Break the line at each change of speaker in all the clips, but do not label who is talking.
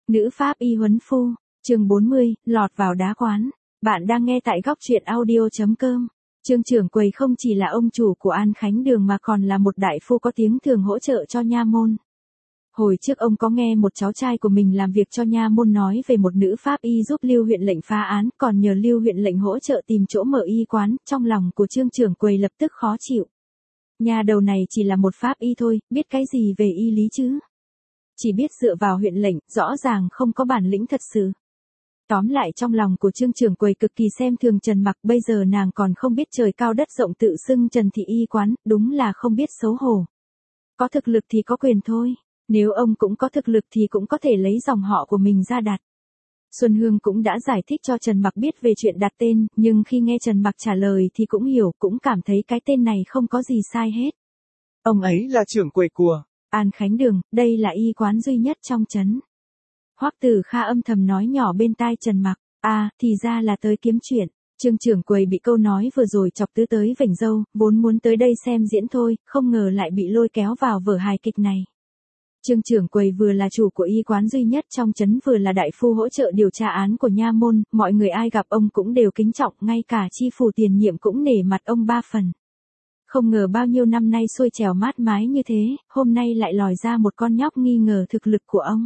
Nữ pháp y huấn phu, chương 40, lọt vào đá quán. Bạn đang nghe tại góc truyện audio.com. Trương trưởng quầy không chỉ là ông chủ của An Khánh Đường mà còn là một đại phu có tiếng thường hỗ trợ cho nha môn. Hồi trước ông có nghe một cháu trai của mình làm việc cho nha môn nói về một nữ pháp y giúp Lưu huyện lệnh phá án, còn nhờ Lưu huyện lệnh hỗ trợ tìm chỗ mở y quán, trong lòng của Trương trưởng quầy lập tức khó chịu. Nhà đầu này chỉ là một pháp y thôi, biết cái gì về y lý chứ? Chỉ biết dựa vào huyện lệnh, rõ ràng không có bản lĩnh thật sự. Tóm lại trong lòng của Trương trưởng quầy cực kỳ xem thường Trần Mặc, bây giờ nàng còn không biết trời cao đất rộng tự xưng Trần thị y quán, đúng là không biết xấu hổ. Có thực lực thì có quyền thôi, nếu ông cũng có thực lực thì cũng có thể lấy dòng họ của mình ra đặt. Xuân Hương cũng đã giải thích cho Trần Mặc biết về chuyện đặt tên, nhưng khi nghe Trần Mặc trả lời thì cũng hiểu, cũng cảm thấy cái tên này không có gì sai hết.
Ông ấy là trưởng quầy của
An Khánh Đường, đây là y quán duy nhất trong trấn. Hoắc Tử Kha âm thầm nói nhỏ bên tai Trần Mặc, thì ra là tới kiếm chuyện. Trương trưởng quầy bị câu nói vừa rồi chọc tứ tới vểnh râu, vốn muốn tới đây xem diễn thôi, không ngờ lại bị lôi kéo vào vở hài kịch này. Trương trưởng quầy vừa là chủ của y quán duy nhất trong trấn, vừa là đại phu hỗ trợ điều tra án của nha môn, mọi người ai gặp ông cũng đều kính trọng, ngay cả chi phủ tiền nhiệm cũng nể mặt ông ba phần. Không ngờ bao nhiêu năm nay xuôi trèo mát mái như thế, hôm nay lại lòi ra một con nhóc nghi ngờ thực lực của ông.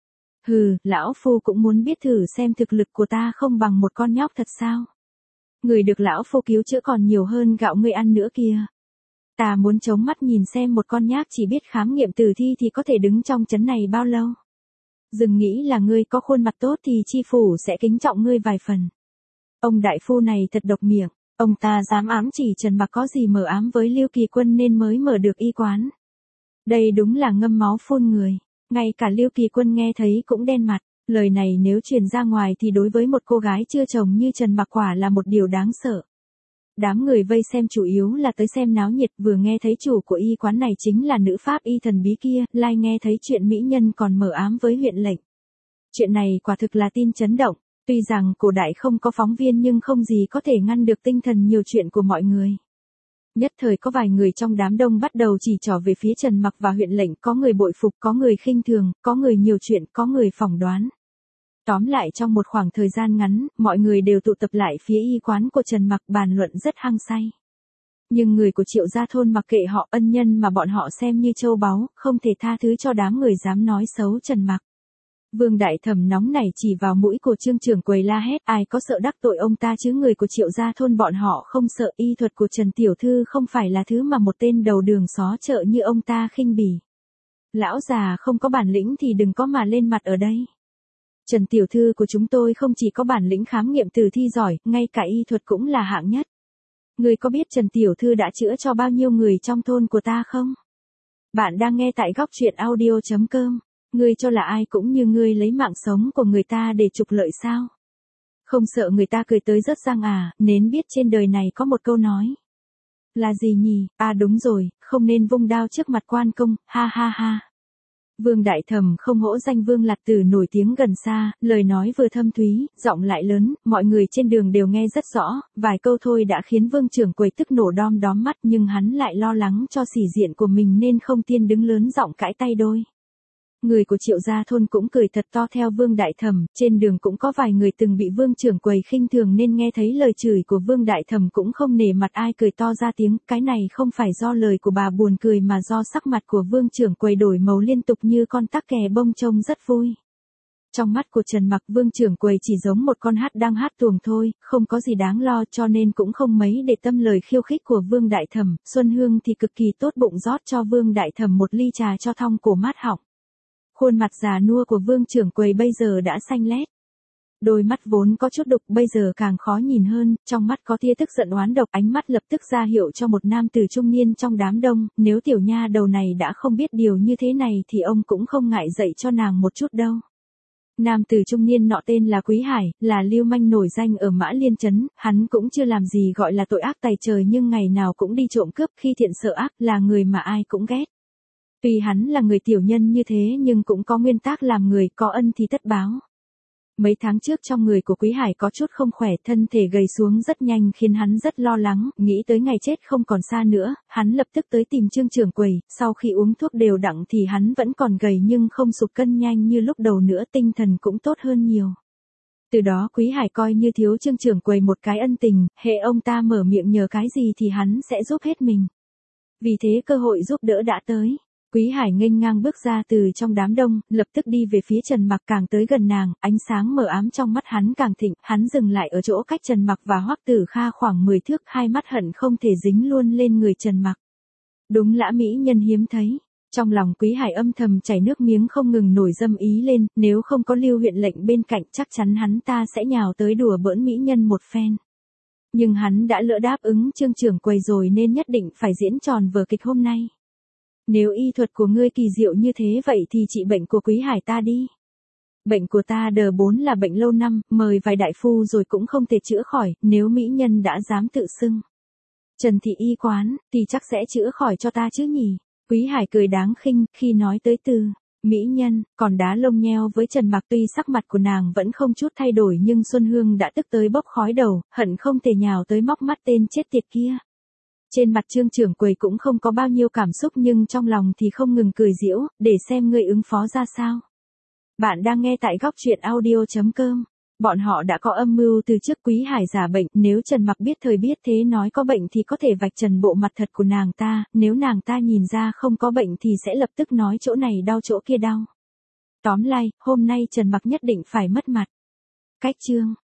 Hừ, lão phu cũng muốn biết thử xem thực lực của ta không bằng một con nhóc thật sao. Người được lão phu cứu chữa còn nhiều hơn gạo ngươi ăn nữa kìa. Ta muốn chống mắt nhìn xem một con nhác chỉ biết khám nghiệm tử thi thì có thể đứng trong trấn này bao lâu. Đừng nghĩ là ngươi có khuôn mặt tốt thì chi phủ sẽ kính trọng ngươi vài phần. Ông đại phu này thật độc miệng, ông ta dám ám chỉ Trần Mặc có gì mờ ám với Lưu Kỳ Quân nên mới mở được y quán. Đây đúng là ngâm máu phun người, ngay cả Lưu Kỳ Quân nghe thấy cũng đen mặt, lời này nếu truyền ra ngoài thì đối với một cô gái chưa chồng như Trần Mặc quả là một điều đáng sợ. Đám người vây xem chủ yếu là tới xem náo nhiệt, vừa nghe thấy chủ của y quán này chính là nữ pháp y thần bí kia, lai nghe thấy chuyện mỹ nhân còn mờ ám với huyện lệnh. Chuyện này quả thực là tin chấn động, tuy rằng cổ đại không có phóng viên nhưng không gì có thể ngăn được tinh thần nhiều chuyện của mọi người. Nhất thời có vài người trong đám đông bắt đầu chỉ trỏ về phía Trần Mặc và huyện lệnh, có người bội phục, có người khinh thường, có người nhiều chuyện, có người phỏng đoán. Tóm lại trong một khoảng thời gian ngắn, mọi người đều tụ tập lại phía y quán của Trần Mặc bàn luận rất hăng say. Nhưng người của Triệu gia thôn mặc kệ họ, ân nhân mà bọn họ xem như châu báu, không thể tha thứ cho đám người dám nói xấu Trần Mặc. Vương Đại Thẩm nóng nảy chỉ vào mũi của Trương trưởng quầy la hét, ai có sợ đắc tội ông ta chứ, người của Triệu gia thôn bọn họ không sợ, y thuật của Trần tiểu thư không phải là thứ mà một tên đầu đường xó chợ như ông ta khinh bỉ. Lão già không có bản lĩnh thì đừng có mà lên mặt ở đây. Trần tiểu thư của chúng tôi không chỉ có bản lĩnh khám nghiệm tử thi giỏi, ngay cả y thuật cũng là hạng nhất. Ngươi có biết Trần tiểu thư đã chữa cho bao nhiêu người trong thôn của ta không? Bạn đang nghe tại góc truyện audio.com. Ngươi cho là ai cũng như ngươi lấy mạng sống của người ta để trục lợi sao? Không sợ người ta cười tới rớt răng à, nên biết trên đời này có một câu nói. Là gì nhỉ? Đúng rồi, không nên vung đao trước mặt quan công, ha ha ha. Vương Đại Thẩm không hổ danh Vương Lạt Tử nổi tiếng gần xa, lời nói vừa thâm thúy, giọng lại lớn, mọi người trên đường đều nghe rất rõ, vài câu thôi đã khiến Vương trưởng quầy tức nổ đom đóm mắt, nhưng hắn lại lo lắng cho sĩ diện của mình nên không tiên đứng lớn giọng cãi tay đôi. Người của Triệu gia thôn cũng cười thật to theo Vương Đại Thẩm, trên đường cũng có vài người từng bị Vương trưởng quầy khinh thường nên nghe thấy lời chửi của Vương Đại Thẩm cũng không nể mặt ai cười to ra tiếng, cái này không phải do lời của bà buồn cười mà do sắc mặt của Vương trưởng quầy đổi màu liên tục như con tắc kè bông trông rất vui. Trong mắt của Trần Mặc, Vương trưởng quầy chỉ giống một con hát đang hát tuồng thôi, không có gì đáng lo cho nên cũng không mấy để tâm lời khiêu khích của Vương Đại Thẩm. Xuân Hương thì cực kỳ tốt bụng rót cho Vương Đại Thẩm một ly trà cho thong cổ mát họng. Khuôn mặt già nua của Vương trưởng quầy bây giờ đã xanh lét. Đôi mắt vốn có chút đục bây giờ càng khó nhìn hơn, trong mắt có tia tức giận oán độc, ánh mắt lập tức ra hiệu cho một nam tử trung niên trong đám đông, nếu tiểu nha đầu này đã không biết điều như thế này thì ông cũng không ngại dạy cho nàng một chút đâu. Nam tử trung niên nọ tên là Quý Hải, là lưu manh nổi danh ở Mã Liên trấn, hắn cũng chưa làm gì gọi là tội ác tày trời nhưng ngày nào cũng đi trộm cướp, khi thiện sợ ác, là người mà ai cũng ghét. Tuy hắn là người tiểu nhân như thế nhưng cũng có nguyên tắc làm người, có ân thì tất báo. Mấy tháng trước trong người của Quý Hải có chút không khỏe, thân thể gầy xuống rất nhanh khiến hắn rất lo lắng, nghĩ tới ngày chết không còn xa nữa, hắn lập tức tới tìm Trương trưởng quầy, sau khi uống thuốc đều đặn thì hắn vẫn còn gầy nhưng không sụt cân nhanh như lúc đầu nữa, tinh thần cũng tốt hơn nhiều. Từ đó Quý Hải coi như thiếu Trương trưởng quầy một cái ân tình, hệ ông ta mở miệng nhờ cái gì thì hắn sẽ giúp hết mình. Vì thế cơ hội giúp đỡ đã tới. Quý Hải nghênh ngang bước ra từ trong đám đông, lập tức đi về phía Trần Mặc, càng tới gần nàng, ánh sáng mờ ám trong mắt hắn càng thịnh, hắn dừng lại ở chỗ cách Trần Mặc và Hoắc Tử Kha khoảng 10 thước, hai mắt hận không thể dính luôn lên người Trần Mặc. Đúng lã mỹ nhân hiếm thấy. Trong lòng Quý Hải âm thầm chảy nước miếng không ngừng nổi dâm ý lên, nếu không có Lưu Huyện lệnh bên cạnh chắc chắn hắn ta sẽ nhào tới đùa bỡn mỹ nhân một phen. Nhưng hắn đã lỡ đáp ứng Trương trưởng quầy rồi nên nhất định phải diễn tròn vở kịch hôm nay. Nếu y thuật của ngươi kỳ diệu như thế vậy thì trị bệnh của Quý Hải ta đi. Bệnh của ta đờ 4 là bệnh lâu năm, mời vài đại phu rồi cũng không thể chữa khỏi, nếu mỹ nhân đã dám tự xưng Trần thị y quán, thì chắc sẽ chữa khỏi cho ta chứ nhỉ. Quý Hải cười đáng khinh khi nói tới từ mỹ nhân, còn đá lông nheo với Trần Mặc, tuy sắc mặt của nàng vẫn không chút thay đổi nhưng Xuân Hương đã tức tới bốc khói đầu, hận không thể nhào tới móc mắt tên chết tiệt kia. Trên mặt Trương trưởng quầy cũng không có bao nhiêu cảm xúc nhưng trong lòng thì không ngừng cười giễu, để xem ngươi ứng phó ra sao. Bạn đang nghe tại góc truyện audio.com. Bọn họ đã có âm mưu từ trước. Quý Hải giả bệnh, nếu Trần Mặc biết thời biết thế nói có bệnh thì có thể vạch trần bộ mặt thật của nàng ta, nếu nàng ta nhìn ra không có bệnh thì sẽ lập tức nói chỗ này đau chỗ kia đau. Tóm lại, hôm nay Trần Mặc nhất định phải mất mặt. Cách chương